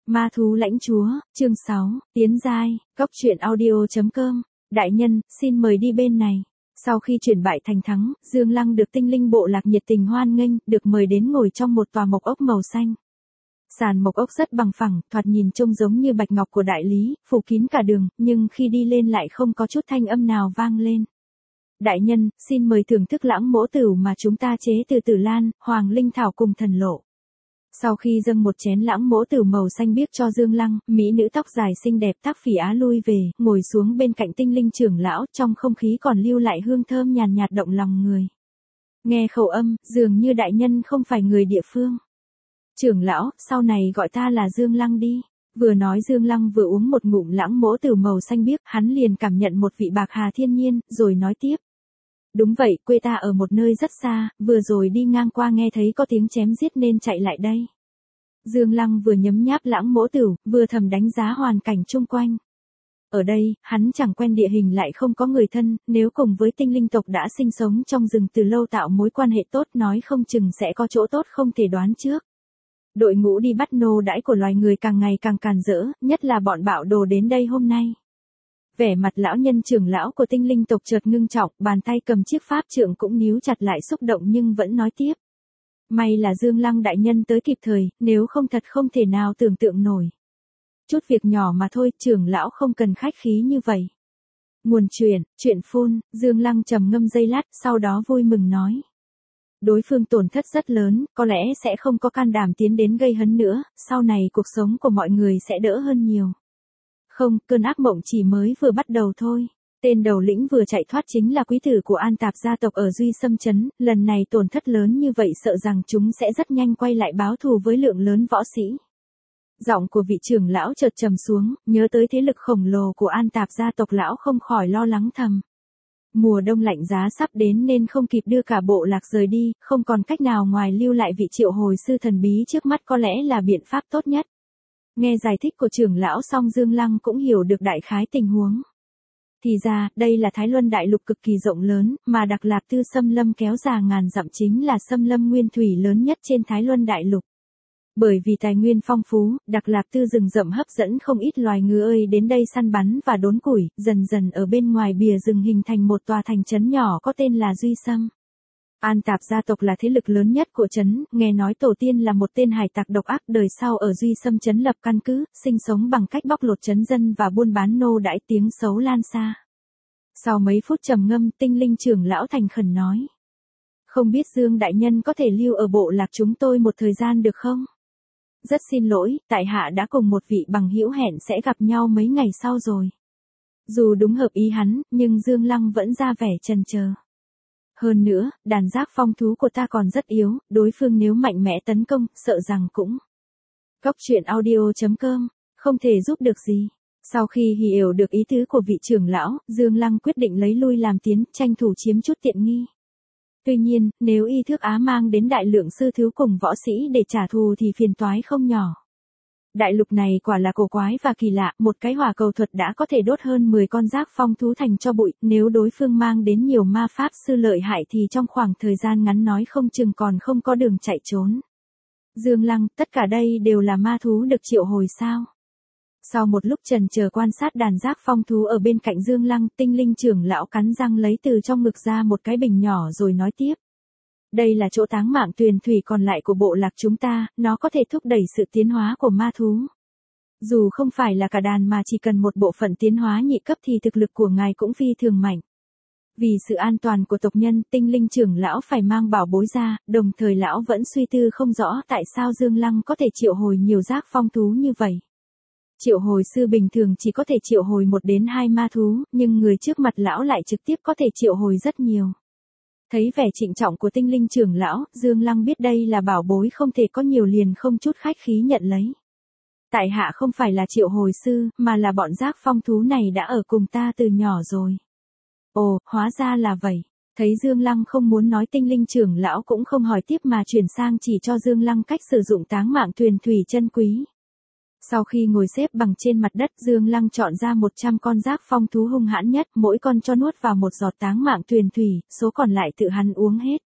Ma thú lãnh chúa, chương 6, tiến giai, Cốc truyện audio.com, đại nhân, xin mời đi bên này. Sau khi chuyển bại thành thắng, Dương Lăng được tinh linh bộ lạc nhiệt tình hoan nghênh, được mời đến ngồi trong một tòa mộc ốc màu xanh. Sàn mộc ốc rất bằng phẳng, thoạt nhìn trông giống như bạch ngọc của đại lý, phủ kín cả đường, nhưng khi đi lên lại không có chút thanh âm nào vang lên. Đại nhân, xin mời thưởng thức lãng mỗ tửu mà chúng ta chế từ tử lan, hoàng linh thảo cùng thần lộ. Sau khi dâng một chén lãng mỗ tửu màu xanh biếc cho Dương Lăng, mỹ nữ tóc dài xinh đẹp Tắc Phỉ Á lui về, ngồi xuống bên cạnh tinh linh trưởng lão, trong không khí còn lưu lại hương thơm nhàn nhạt động lòng người. Nghe khẩu âm, dường như đại nhân không phải người địa phương. Trưởng lão, sau này gọi ta là Dương Lăng đi. Vừa nói Dương Lăng vừa uống một ngụm lãng mỗ tửu màu xanh biếc, hắn liền cảm nhận một vị bạc hà thiên nhiên, rồi nói tiếp. Đúng vậy, quê ta ở một nơi rất xa, vừa rồi đi ngang qua nghe thấy có tiếng chém giết nên chạy lại đây. Dương Lăng vừa nhấm nháp lãng mỗ tửu, vừa thầm đánh giá hoàn cảnh chung quanh. Ở đây, hắn chẳng quen địa hình lại không có người thân, nếu cùng với tinh linh tộc đã sinh sống trong rừng từ lâu tạo mối quan hệ tốt nói không chừng sẽ có chỗ tốt không thể đoán trước. Đội ngũ đi bắt nô đãi của loài người càng ngày càng càn rỡ, nhất là bọn bạo đồ đến đây hôm nay. Vẻ mặt lão nhân trưởng lão của tinh linh tộc chợt ngưng trọng, bàn tay cầm chiếc pháp trượng cũng níu chặt lại xúc động nhưng vẫn nói tiếp. May là Dương Lăng đại nhân tới kịp thời, nếu không thật không thể nào tưởng tượng nổi. Chút việc nhỏ mà thôi, trưởng lão không cần khách khí như vậy. Nguồn chuyện phun, Dương Lăng trầm ngâm giây lát, sau đó vui mừng nói. Đối phương tổn thất rất lớn, có lẽ sẽ không có can đảm tiến đến gây hấn nữa, sau này cuộc sống của mọi người sẽ đỡ hơn nhiều. Không, cơn ác mộng chỉ mới vừa bắt đầu thôi. Tên đầu lĩnh vừa chạy thoát chính là quý tử của An Tạp gia tộc ở Duy Sâm Trấn, lần này tổn thất lớn như vậy sợ rằng chúng sẽ rất nhanh quay lại báo thù với lượng lớn võ sĩ. Giọng của vị trưởng lão chợt trầm xuống, nhớ tới thế lực khổng lồ của An Tạp gia tộc lão không khỏi lo lắng thầm. Mùa đông lạnh giá sắp đến nên không kịp đưa cả bộ lạc rời đi, không còn cách nào ngoài lưu lại vị triệu hồi sư thần bí trước mắt có lẽ là biện pháp tốt nhất. Nghe giải thích của trưởng lão xong Dương Lăng cũng hiểu được đại khái tình huống. Thì ra, đây là Thái Luân Đại Lục cực kỳ rộng lớn, mà Đặc Lạp Tư xâm lâm kéo dài ngàn dặm chính là xâm lâm nguyên thủy lớn nhất trên Thái Luân Đại Lục. Bởi vì tài nguyên phong phú, Đặc Lạp Tư rừng rậm hấp dẫn không ít loài ngư ơi đến đây săn bắn và đốn củi, dần dần ở bên ngoài bìa rừng hình thành một tòa thành trấn nhỏ có tên là Duy Sâm. An Tạp gia tộc là thế lực lớn nhất của trấn, nghe nói tổ tiên là một tên hải tặc độc ác đời sau ở Duy Sâm trấn lập căn cứ, sinh sống bằng cách bóc lột trấn dân và buôn bán nô đãi, tiếng xấu lan xa. Sau mấy phút trầm ngâm, tinh linh trưởng lão thành khẩn nói. Không biết Dương đại nhân có thể lưu ở bộ lạc chúng tôi một thời gian được không? Rất xin lỗi, tại hạ đã cùng một vị bằng hữu hẹn sẽ gặp nhau mấy ngày sau rồi. Dù đúng hợp ý hắn, nhưng Dương Lăng vẫn ra vẻ chần chờ. Hơn nữa, đàn giác phong thú của ta còn rất yếu, đối phương nếu mạnh mẽ tấn công, sợ rằng cũng. Cốc truyện audio.com, không thể giúp được gì. Sau khi hiểu được ý tứ của vị trưởng lão, Dương Lăng quyết định lấy lui làm tiến, tranh thủ chiếm chút tiện nghi. Tuy nhiên, nếu y thước Á mang đến đại lượng sư thiếu cùng võ sĩ để trả thù thì phiền toái không nhỏ. Đại lục này quả là cổ quái và kỳ lạ, một cái hỏa cầu thuật đã có thể đốt hơn 10 con giác phong thú thành cho bụi, nếu đối phương mang đến nhiều ma pháp sư lợi hại thì trong khoảng thời gian ngắn nói không chừng còn không có đường chạy trốn. Dương Lăng, tất cả đây đều là ma thú được triệu hồi sao? Sau một lúc trần chờ quan sát đàn giác phong thú ở bên cạnh Dương Lăng, tinh linh trưởng lão cắn răng lấy từ trong ngực ra một cái bình nhỏ rồi nói tiếp. Đây là chỗ táng mạng tuyền thủy còn lại của bộ lạc chúng ta, nó có thể thúc đẩy sự tiến hóa của ma thú. Dù không phải là cả đàn mà chỉ cần một bộ phận tiến hóa nhị cấp thì thực lực của ngài cũng phi thường mạnh. Vì sự an toàn của tộc nhân, tinh linh trưởng lão phải mang bảo bối ra, đồng thời lão vẫn suy tư không rõ tại sao Dương Lăng có thể triệu hồi nhiều giác phong thú như vậy. Triệu hồi sư bình thường chỉ có thể triệu hồi 1 đến 2 ma thú, nhưng người trước mặt lão lại trực tiếp có thể triệu hồi rất nhiều. Thấy vẻ trịnh trọng của tinh linh trưởng lão, Dương Lăng biết đây là bảo bối không thể có nhiều liền không chút khách khí nhận lấy. Tại hạ không phải là triệu hồi sư, mà là bọn giác phong thú này đã ở cùng ta từ nhỏ rồi. Ồ, hóa ra là vậy. Thấy Dương Lăng không muốn nói, tinh linh trưởng lão cũng không hỏi tiếp mà chuyển sang chỉ cho Dương Lăng cách sử dụng táng mạng tuyền thủy chân quý. Sau khi ngồi xếp bằng trên mặt đất, Dương Lăng chọn ra 100 con giác phong thú hung hãn nhất, mỗi con cho nuốt vào một giọt táng mạng tuyền thủy, số còn lại tự hắn uống hết.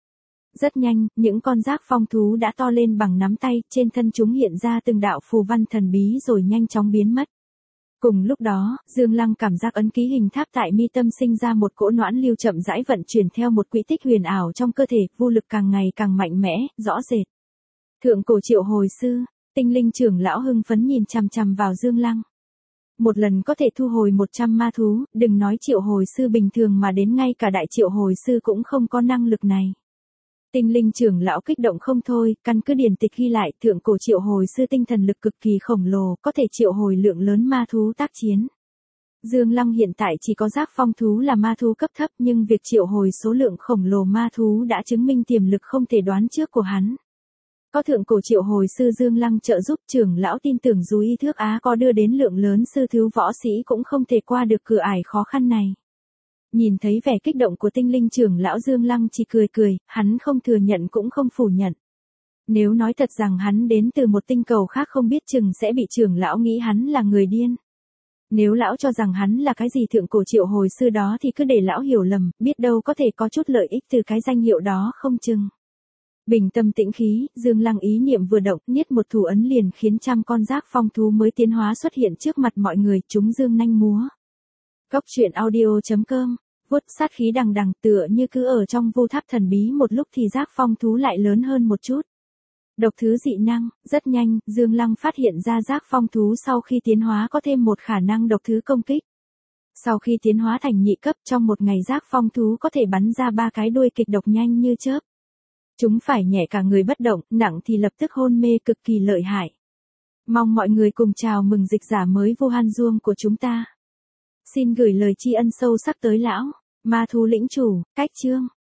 Rất nhanh, những con giác phong thú đã to lên bằng nắm tay, trên thân chúng hiện ra từng đạo phù văn thần bí rồi nhanh chóng biến mất. Cùng lúc đó, Dương Lăng cảm giác ấn ký hình tháp tại mi tâm sinh ra một cỗ noãn lưu chậm rãi vận chuyển theo một quỹ tích huyền ảo trong cơ thể, vô lực càng ngày càng mạnh mẽ, rõ rệt. Thượng cổ triệu hồi sư, tinh linh trưởng lão hưng phấn nhìn chằm chằm vào Dương Lăng. Một lần có thể thu hồi 100 ma thú, đừng nói triệu hồi sư bình thường mà đến ngay cả đại triệu hồi sư cũng không có năng lực này. Tinh linh trưởng lão kích động không thôi, căn cứ điển tịch ghi lại, thượng cổ triệu hồi sư tinh thần lực cực kỳ khổng lồ, có thể triệu hồi lượng lớn ma thú tác chiến. Dương Lăng hiện tại chỉ có giác phong thú là ma thú cấp thấp, nhưng việc triệu hồi số lượng khổng lồ ma thú đã chứng minh tiềm lực không thể đoán trước của hắn. Có thượng cổ triệu hồi sư Dương Lăng trợ giúp, trưởng lão tin tưởng dù y thước Á có đưa đến lượng lớn sư thiếu võ sĩ cũng không thể qua được cửa ải khó khăn này. Nhìn thấy vẻ kích động của tinh linh trưởng lão, Dương Lăng chỉ cười cười, hắn không thừa nhận cũng không phủ nhận. Nếu nói thật rằng hắn đến từ một tinh cầu khác không biết chừng sẽ bị trưởng lão nghĩ hắn là người điên. Nếu lão cho rằng hắn là cái gì thượng cổ triệu hồi sư đó thì cứ để lão hiểu lầm, biết đâu có thể có chút lợi ích từ cái danh hiệu đó không chừng. Bình tâm tĩnh khí, Dương Lăng ý niệm vừa động, niết một thủ ấn liền khiến trăm con giác phong thú mới tiến hóa xuất hiện trước mặt mọi người, chúng dương nanh múa. Góc truyện audio.com, vuốt sát khí đằng đằng, tựa như cứ ở trong vu tháp thần bí, một lúc thì giác phong thú lại lớn hơn một chút. Độc thứ dị năng, rất nhanh, Dương Lăng phát hiện ra giác phong thú sau khi tiến hóa có thêm một khả năng độc thứ công kích. Sau khi tiến hóa thành nhị cấp, trong một ngày giác phong thú có thể bắn ra 3 cái đuôi kịch độc nhanh như chớp. Chúng phải nhẹ cả người bất động, nặng thì lập tức hôn mê, cực kỳ lợi hại. Mong mọi người cùng chào mừng dịch giả mới vô han duông của chúng ta. Xin gửi lời tri ân sâu sắc tới lão, ma thú lĩnh chủ, cách chương.